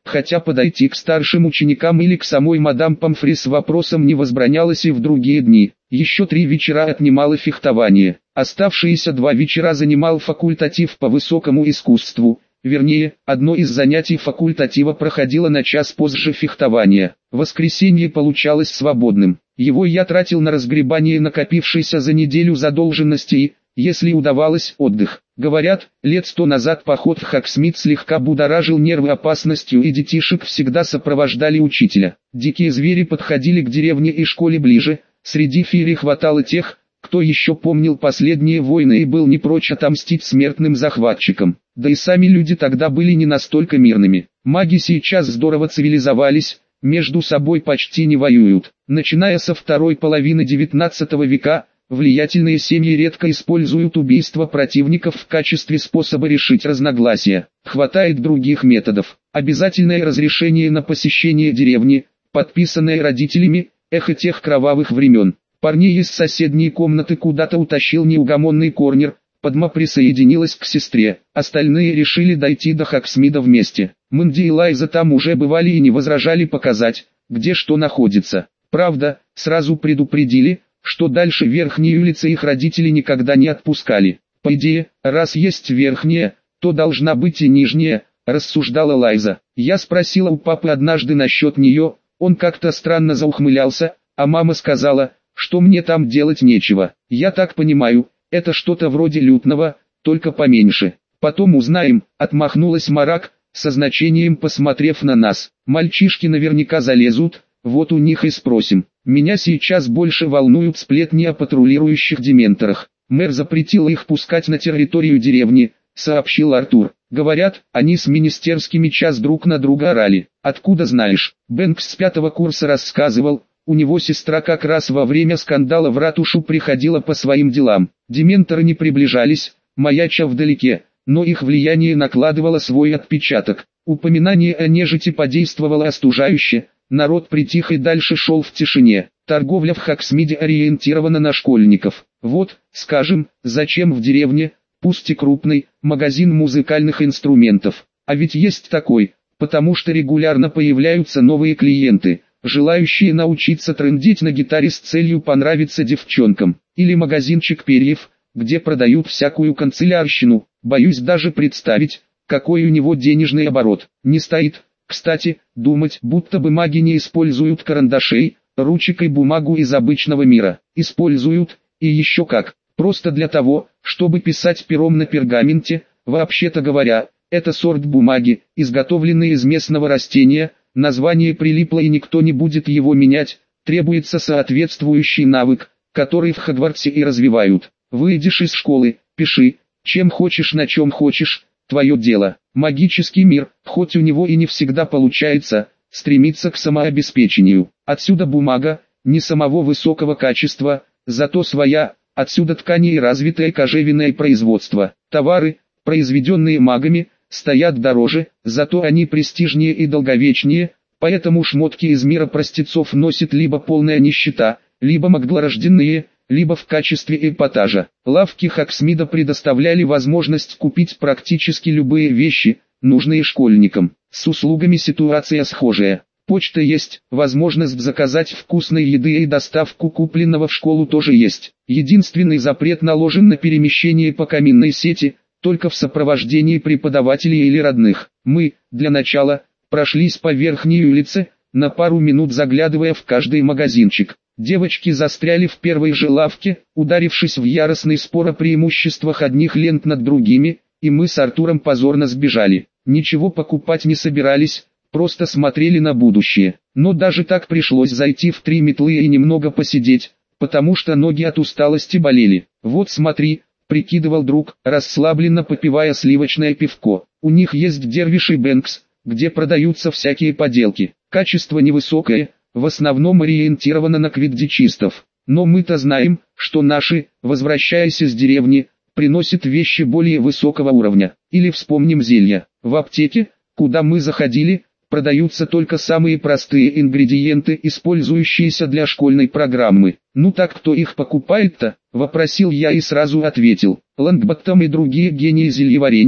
хотя подойти к старшим ученикам или к самой мадам Помфри с вопросом не возбранялось и в другие дни. Еще 3 вечера отнимало фехтование. Оставшиеся 2 вечера занимал факультатив по высокому искусству. Вернее, одно из занятий факультатива проходило на час позже фехтования. Воскресенье получалось свободным. Его я тратил на разгребание накопившейся за неделю задолженности и, если удавалось, отдых. Говорят, лет 100 назад поход в Хоксмит слегка будоражил нервы опасностью, и детишек всегда сопровождали учителя. Дикие звери подходили к деревне и школе ближе, среди фири хватало тех, кто еще помнил последние войны и был не прочь отомстить смертным захватчикам. Да и сами люди тогда были не настолько мирными. Маги сейчас здорово цивилизовались, между собой почти не воюют. Начиная со второй половины 19 века, влиятельные семьи редко используют убийство противников в качестве способа решить разногласия. Хватает других методов. Обязательное разрешение на посещение деревни, подписанное родителями, эхо тех кровавых времен. Парней из соседней комнаты куда-то утащил неугомонный Корнер, Падма присоединилась к сестре, остальные решили дойти до Хоксмида вместе. Мэнди и Лайза там уже бывали и не возражали показать, где что находится. Правда, сразу предупредили, что дальше верхней улицы их родители никогда не отпускали. По идее, раз есть верхняя, то должна быть и нижняя, рассуждала Лайза. Я спросила у папы однажды насчет нее, он как-то странно заухмылялся, а мама сказала, что мне там делать нечего. Я так понимаю, это что-то вроде лютного, только поменьше. Потом узнаем, отмахнулась Марак, со значением посмотрев на нас. Мальчишки наверняка залезут, вот у них и спросим. Меня сейчас больше волнуют сплетни о патрулирующих дементорах. Мэр запретил их пускать на территорию деревни, сообщил Артур. Говорят, они с министерскими час друг на друга орали. Откуда знаешь? Бэнкс с 5-го курса рассказывал. У него сестра как раз во время скандала в ратушу приходила по своим делам. Дементоры не приближались, маяча вдалеке, но их влияние накладывало свой отпечаток. Упоминание о нежити подействовало остужающе, народ притих и дальше шел в тишине. Торговля в Хоксмиде ориентирована на школьников. Вот, скажем, зачем в деревне, пусть и крупный, магазин музыкальных инструментов. А ведь есть такой, потому что регулярно появляются новые клиенты, желающие научиться трындеть на гитаре с целью понравиться девчонкам. Или магазинчик перьев, где продают всякую канцелярщину. Боюсь даже представить, какой у него денежный оборот. Не стоит, кстати, думать, будто бы маги не используют карандашей, ручек и бумагу из обычного мира. Используют, и еще как. Просто для того, чтобы писать пером на пергаменте. Вообще-то говоря, это сорт бумаги, изготовленный из местного растения. Название прилипло и никто не будет его менять, требуется соответствующий навык, который в Хогвартсе и развивают. Выйдешь из школы, пиши, чем хочешь на чем хочешь, твое дело. Магический мир, хоть у него и не всегда получается, стремится к самообеспечению. Отсюда бумага, не самого высокого качества, зато своя, отсюда ткани и развитое кожевенное производство. Товары, произведенные магами, стоят дороже, зато они престижнее и долговечнее, поэтому шмотки из мира простецов носит либо полная нищета, либо маглорожденные, либо в качестве эпатажа. Лавки Хоксмида предоставляли возможность купить практически любые вещи, нужные школьникам. С услугами ситуация схожая. Почта есть, возможность заказать вкусной еды и доставку купленного в школу тоже есть. Единственный запрет наложен на перемещение по каминной сети, только в сопровождении преподавателей или родных. Мы, для начала, прошлись по верхней улице, на пару минут заглядывая в каждый магазинчик. Девочки застряли в первой же лавке, ударившись в яростный спор о преимуществах одних лент над другими, и мы с Артуром позорно сбежали. Ничего покупать не собирались, просто смотрели на будущее. Но даже так пришлось зайти в 3 метлы и немного посидеть, потому что ноги от усталости болели. Вот смотри, прикидывал друг, расслабленно попивая сливочное пивко. У них есть Дервиш и Бэнкс, где продаются всякие поделки. Качество невысокое, в основном ориентировано на квиддичистов. Но мы-то знаем, что наши, возвращаясь из деревни, приносят вещи более высокого уровня. Или вспомним зелья. В аптеке, куда мы заходили, продаются только самые простые ингредиенты, использующиеся для школьной программы. Ну так кто их покупает-то? Вопросил я и сразу ответил. Лонгботтом и другие гении зельеварения,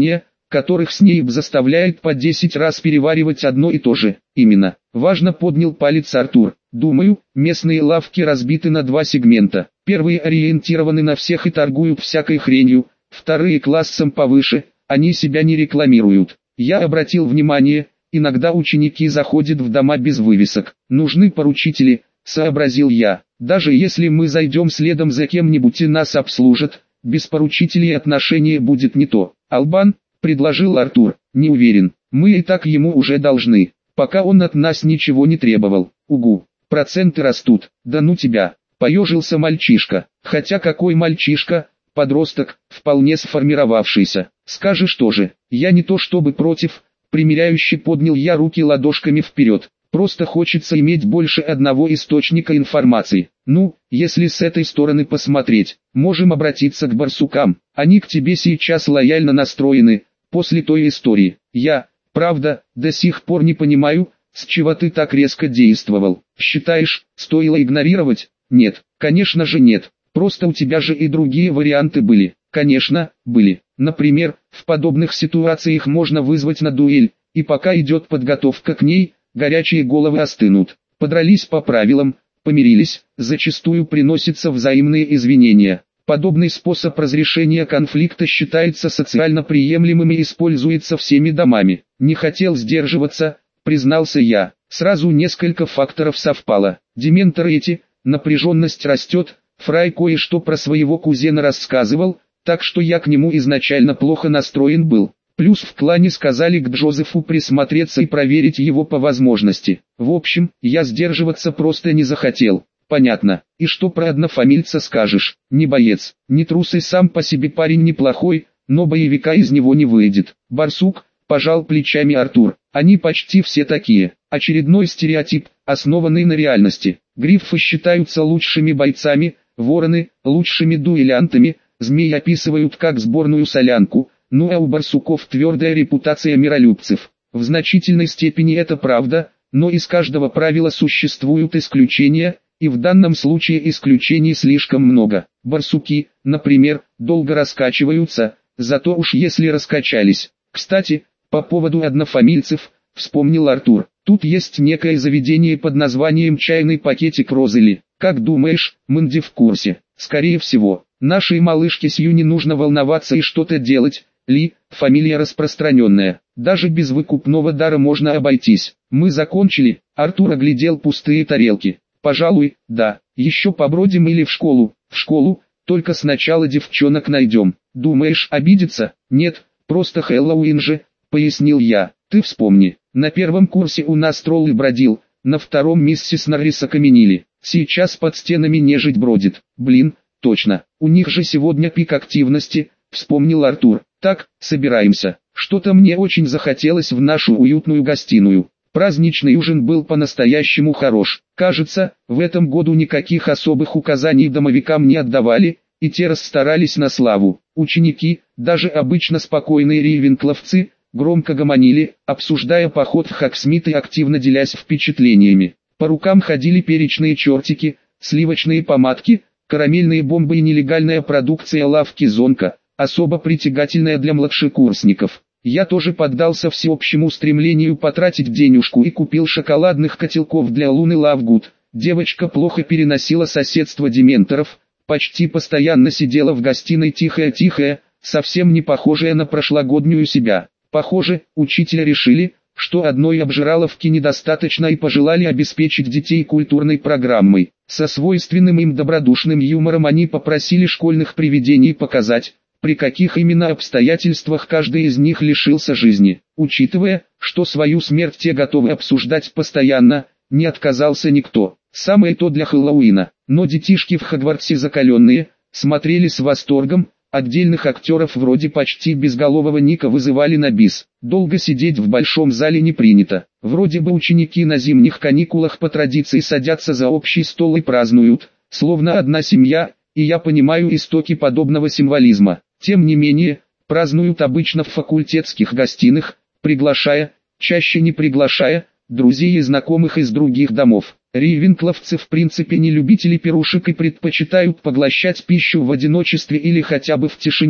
которых Снейп заставляет по 10 раз переваривать одно и то же. Именно. Важно, поднял палец Артур. Думаю, местные лавки разбиты на два сегмента. Первые ориентированы на всех и торгуют всякой хренью, вторые классом повыше, они себя не рекламируют. Я обратил внимание, иногда ученики заходят в дома без вывесок. Нужны поручители, сообразил я. Даже если мы зайдем следом за кем-нибудь и нас обслужат, без поручителей отношение будет не то. Албан, предложил Артур, не уверен, мы и так ему уже должны, пока он от нас ничего не требовал. Угу, проценты растут, да ну тебя, поежился мальчишка, хотя какой мальчишка, подросток, вполне сформировавшийся, скажешь тоже, я не то чтобы против, примиряюще поднял я руки ладошками вперед. Просто хочется иметь больше одного источника информации. Ну, если с этой стороны посмотреть, можем обратиться к барсукам. Они к тебе сейчас лояльно настроены, после той истории. Я, правда, до сих пор не понимаю, с чего ты так резко действовал. Считаешь, стоило игнорировать? Нет, конечно же нет. Просто у тебя же и другие варианты были. Конечно, были. Например, в подобных ситуациях можно вызвать на дуэль, и пока идет подготовка к ней, горячие головы остынут. Подрались по правилам, помирились, зачастую приносятся взаимные извинения. Подобный способ разрешения конфликта считается социально приемлемым и используется всеми домами. Не хотел сдерживаться, признался я. Сразу несколько факторов совпало. Дементоры эти, напряженность растет, Фрай кое-что про своего кузена рассказывал, так что я к нему изначально плохо настроен был. Плюс в клане сказали к Джозефу присмотреться и проверить его по возможности. В общем, я сдерживаться просто не захотел. Понятно. И что про однофамильца скажешь? Не боец, не трус и сам по себе парень неплохой, но боевика из него не выйдет. Барсук, пожал плечами Артур. Они почти все такие. Очередной стереотип, основанный на реальности. Гриффы считаются лучшими бойцами, вороны – лучшими дуэлянтами, змеи описывают как сборную солянку. Ну а у барсуков твердая репутация миролюбцев. В значительной степени это правда, но из каждого правила существуют исключения, и в данном случае исключений слишком много. Барсуки, например, долго раскачиваются, зато уж если раскачались. Кстати, по поводу однофамильцев, вспомнил Артур, тут есть некое заведение под названием «Чайный пакетик Розели». Как думаешь, Мэнди в курсе? Скорее всего, нашей малышке Сью не нужно волноваться и что-то делать. Ли, фамилия распространенная, даже без выкупного дара можно обойтись. Мы закончили, Артур оглядел пустые тарелки. Пожалуй, да, еще побродим или в школу. В школу, только сначала девчонок найдем. Думаешь, обидится? Нет, просто Хэллоуин же, пояснил я. Ты вспомни, на первом курсе у нас тролль бродил, на втором миссис Норрис окаменили. Сейчас под стенами нежить бродит. Блин, точно, у них же сегодня пик активности, вспомнил Артур. Так, собираемся. Что-то мне очень захотелось в нашу уютную гостиную. Праздничный ужин был по-настоящему хорош. Кажется, в этом году никаких особых указаний домовикам не отдавали, и те расстарались на славу. Ученики, даже обычно спокойные рейвенкловцы, громко гомонили, обсуждая поход в Хоксмит и активно делясь впечатлениями. По рукам ходили перечные чертики, сливочные помадки, карамельные бомбы и нелегальная продукция лавки Зонка, особо притягательная для младшекурсников. Я тоже поддался всеобщему стремлению потратить денежку и купил шоколадных котелков для Луны Лавгуд. Девочка плохо переносила соседство дементоров, почти постоянно сидела в гостиной тихая-тихая, совсем не похожая на прошлогоднюю себя. Похоже, учителя решили, что одной обжираловки недостаточно и пожелали обеспечить детей культурной программой. Со свойственным им добродушным юмором они попросили школьных привидений показать, при каких именно обстоятельствах каждый из них лишился жизни. Учитывая, что свою смерть те готовы обсуждать постоянно, не отказался никто. Самое то для Хэллоуина. Но детишки в Хогвартсе закаленные, смотрели с восторгом, отдельных актеров вроде почти безголового Ника вызывали на бис. Долго сидеть в большом зале не принято. Вроде бы ученики на зимних каникулах по традиции садятся за общий стол и празднуют, словно одна семья, и я понимаю истоки подобного символизма. Тем не менее, празднуют обычно в факультетских гостиных, приглашая, чаще не приглашая, друзей и знакомых из других домов. Рейвенкловцы в принципе не любители пирушек и предпочитают поглощать пищу в одиночестве или хотя бы в тишине,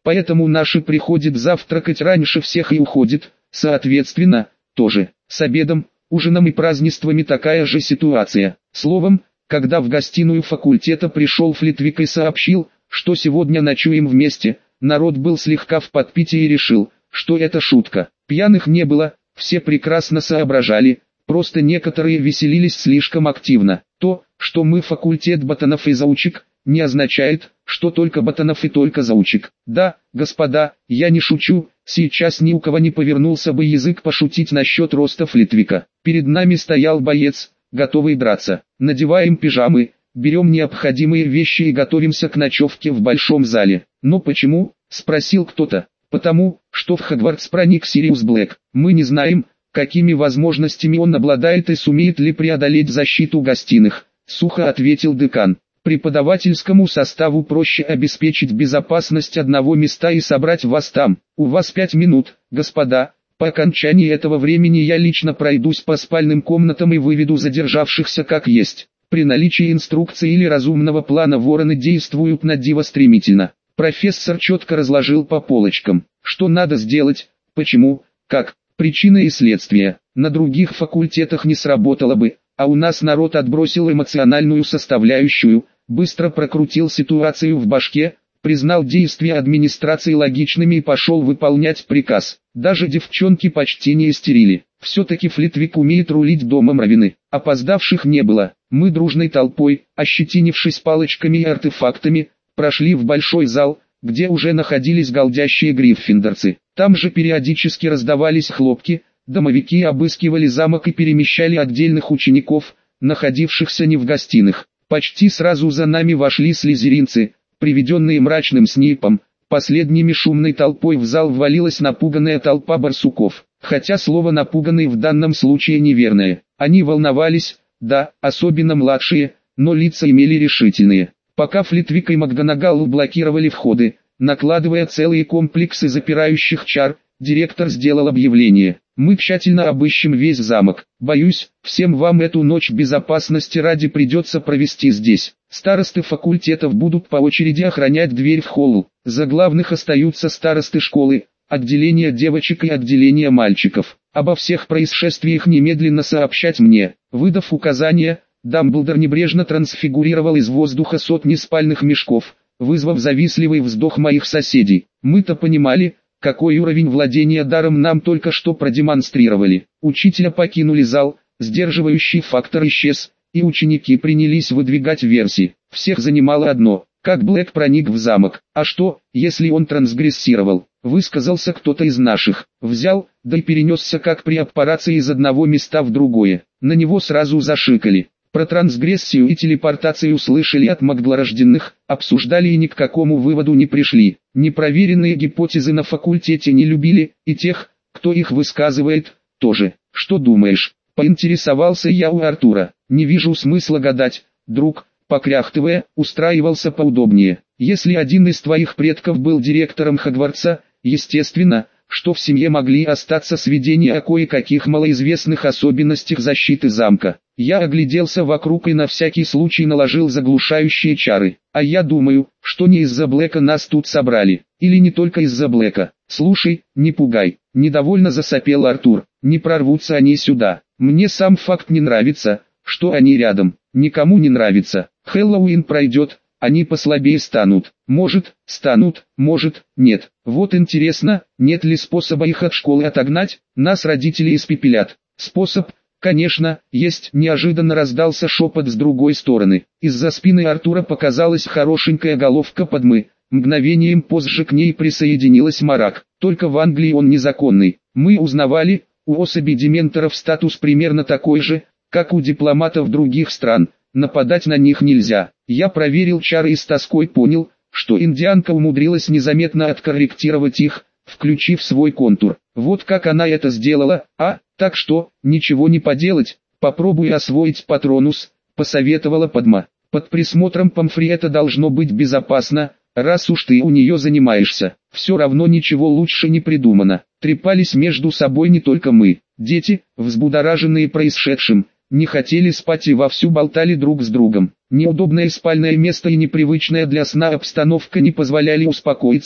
поэтому наши приходят завтракать раньше всех и уходят, соответственно, тоже. С обедом, ужином и празднествами такая же ситуация. Словом, когда в гостиную факультета пришел Флитвик и сообщил, что сегодня ночуем вместе, народ был слегка в подпитии и решил, что это шутка. Пьяных не было, все прекрасно соображали, просто некоторые веселились слишком активно. То, что мы факультет ботанов и заучек, не означает, что только ботанов и только заучек. Да, господа, я не шучу, сейчас ни у кого не повернулся бы язык пошутить насчет роста Флитвика. Перед нами стоял боец, готовый драться. Надеваем пижамы, берем необходимые вещи и готовимся к ночевке в большом зале. Но почему? Спросил кто-то. Потому, что в Хогвартс проник Сириус Блэк. Мы не знаем, какими возможностями он обладает и сумеет ли преодолеть защиту гостиных, сухо ответил декан. Преподавательскому составу проще обеспечить безопасность одного места и собрать вас там. У вас 5 минут, господа. По окончании этого времени я лично пройдусь по спальным комнатам и выведу задержавшихся как есть. При наличии инструкции или разумного плана вороны действуют на диво стремительно. Профессор четко разложил по полочкам, что надо сделать, почему, как, причины и следствия. На других факультетах не сработало бы, а у нас народ отбросил эмоциональную составляющую, быстро прокрутил ситуацию в башке, признал действия администрации логичными и пошел выполнять приказ. Даже девчонки почти не истерили. Все-таки Флитвик умеет рулить домом Равины. Опоздавших не было. Мы дружной толпой, ощетинившись палочками и артефактами, прошли в большой зал, где уже находились голдящие гриффиндорцы. Там же периодически раздавались хлопки, домовики обыскивали замок и перемещали отдельных учеников, находившихся не в гостиных. Почти сразу за нами вошли слизеринцы, приведенные мрачным Снейпом. Последними шумной толпой в зал ввалилась напуганная толпа барсуков. Хотя слово «напуганный» в данном случае неверное. Они волновались, да, особенно младшие, но лица имели решительные. Пока Флитвик и МакГонагал блокировали входы, накладывая целые комплексы запирающих чар, директор сделал объявление. Мы тщательно обыщем весь замок. Боюсь, всем вам эту ночь безопасности ради придется провести здесь. Старосты факультетов будут по очереди охранять дверь в холл. За главных остаются старосты школы, отделение девочек и отделение мальчиков. Обо всех происшествиях немедленно сообщать мне. Выдав указания, Дамблдор небрежно трансфигурировал из воздуха сотни спальных мешков, вызвав завистливый вздох моих соседей. Мы-то понимали, какой уровень владения даром нам только что продемонстрировали. Учителя покинули зал, сдерживающий фактор исчез, и ученики принялись выдвигать версии. Всех занимало одно: как Блэк проник в замок. А что, если он трансгрессировал? Высказался кто-то из наших. Взял, да и перенесся как при аппарации из одного места в другое. На него сразу зашикали. Про трансгрессию и телепортацию слышали от маглорожденных, обсуждали и ни к какому выводу не пришли. Непроверенные гипотезы на факультете не любили, и тех, кто их высказывает, тоже. Что думаешь? Поинтересовался я у Артура. Не вижу смысла гадать, друг, покряхтывая, устраивался поудобнее. Если один из твоих предков был директором Хогвартса, естественно, что в семье могли остаться сведения о кое-каких малоизвестных особенностях защиты замка. Я огляделся вокруг и на всякий случай наложил заглушающие чары. А я думаю, что не из-за Блэка нас тут собрали. Или не только из-за Блэка. Слушай, не пугай. Недовольно засопел Артур. Не прорвутся они сюда. Мне сам факт не нравится, что они рядом. Никому не нравится. Хэллоуин пройдет, они послабее станут. Может, станут, может, нет. Вот интересно, нет ли способа их от школы отогнать? Нас родители испепелят. Способ, конечно, есть. Неожиданно раздался шепот с другой стороны. Из-за спины Артура показалась хорошенькая головка Падмы. Мгновением позже к ней присоединилась Марак. Только в Англии он незаконный. Мы узнавали, у особей дементоров статус примерно такой же, как у дипломатов других стран. Нападать на них нельзя. Я проверил чары и с тоской понял, что индианка умудрилась незаметно откорректировать их, включив свой контур. Вот как она это сделала, так что, ничего не поделать, попробуй освоить Патронус, посоветовала Падма. Под присмотром Помфри должно быть безопасно, раз уж ты у нее занимаешься. Все равно ничего лучше не придумано. Трепались между собой не только мы. Дети, взбудораженные происшедшим, не хотели спать и вовсю болтали друг с другом. Неудобное спальное место и непривычная для сна обстановка не позволяли успокоиться,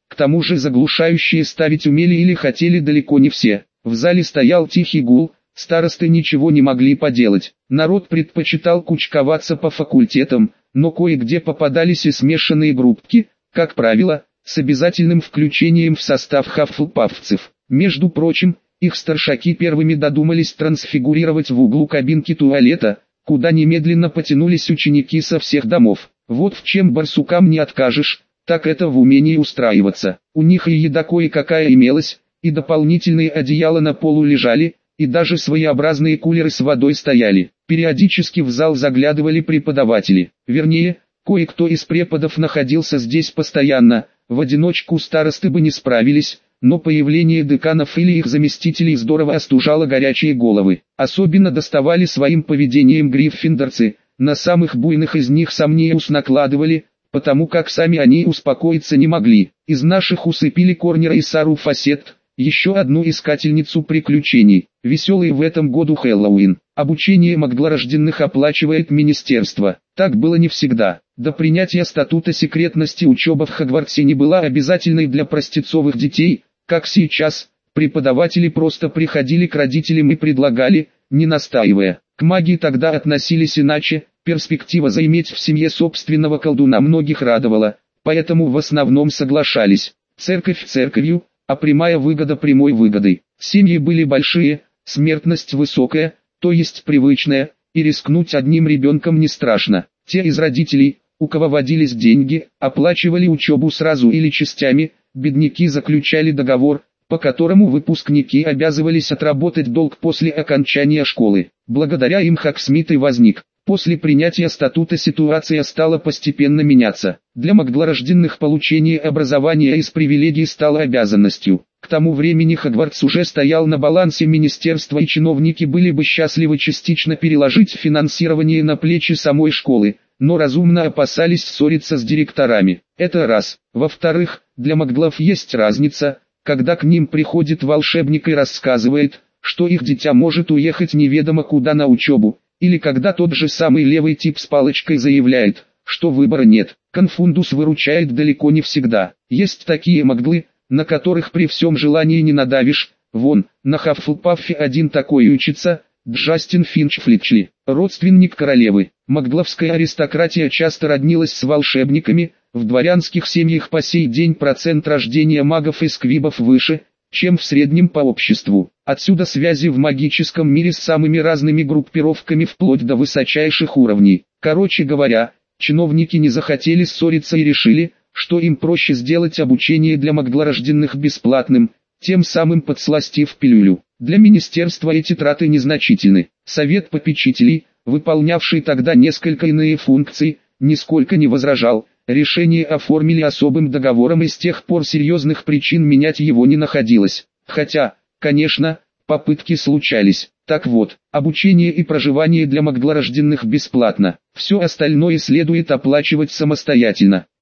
К тому же заглушающие ставить умели или хотели далеко не все. В зале стоял тихий гул, старосты ничего не могли поделать. Народ предпочитал кучковаться по факультетам, но кое-где попадались и смешанные группки, как правило, с обязательным включением в состав хаффлпафцев. Между прочим, их старшаки первыми додумались трансфигурировать в углу кабинки туалета, куда немедленно потянулись ученики со всех домов. Вот в чем барсукам не откажешь, так это в умении устраиваться. У них и еда кое-какая имелась, и дополнительные одеяла на полу лежали, и даже своеобразные кулеры с водой стояли. Периодически в зал заглядывали преподаватели. Вернее, кое-кто из преподов находился здесь постоянно, в одиночку старосты бы не справились, но появление деканов или их заместителей здорово остужало горячие головы. Особенно доставали своим поведением гриффиндорцы, на самых буйных из них Самниус накладывали, потому как сами они успокоиться не могли. Из наших усыпили Корнера и Сару Фасет, еще одну искательницу приключений. Веселый в этом году Хэллоуин. Обучение маглорожденных оплачивает министерство. Так было не всегда. До принятия статута секретности учеба в Хогвартсе не была обязательной для простецовых детей, как сейчас. Преподаватели просто приходили к родителям и предлагали, не настаивая. К магии тогда относились иначе, перспектива заиметь в семье собственного колдуна многих радовала, поэтому в основном соглашались. Церковь церковью, а прямая выгода прямой выгодой. Семьи были большие, смертность высокая, то есть привычная, и рискнуть одним ребенком не страшно. Те из родителей, у кого водились деньги, оплачивали учебу сразу или частями, бедняки заключали договор, по которому выпускники обязывались отработать долг после окончания школы. Благодаря им Хогсмит и возник. После принятия статута ситуация стала постепенно меняться. Для маглорожденных получение образования из привилегий стало обязанностью. К тому времени Хогвартс уже стоял на балансе министерства, и чиновники были бы счастливы частично переложить финансирование на плечи самой школы, но разумно опасались ссориться с директорами. Это раз. Во-вторых, для маглов есть разница, когда к ним приходит волшебник и рассказывает, что их дитя может уехать неведомо куда на учебу, или когда тот же самый левый тип с палочкой заявляет, что выбора нет. Конфундус выручает далеко не всегда. Есть такие маглы, на которых при всем желании не надавишь. Вон, на Хаффлпаффе один такой учится, Джастин Финч-Флитчли, родственник королевы. Магловская аристократия часто роднилась с волшебниками, в дворянских семьях по сей день процент рождения магов и сквибов выше, чем в среднем по обществу. Отсюда связи в магическом мире с самыми разными группировками вплоть до высочайших уровней. Короче говоря, чиновники не захотели ссориться и решили, что им проще сделать обучение для маглорожденных бесплатным, тем самым подсластив пилюлю. Для министерства эти траты незначительны. Совет попечителей, выполнявший тогда несколько иные функции, нисколько не возражал. Решение оформили особым договором, и с тех пор серьезных причин менять его не находилось. Хотя, конечно, попытки случались. Так вот, обучение и проживание для маглорожденных бесплатно. Все остальное следует оплачивать самостоятельно.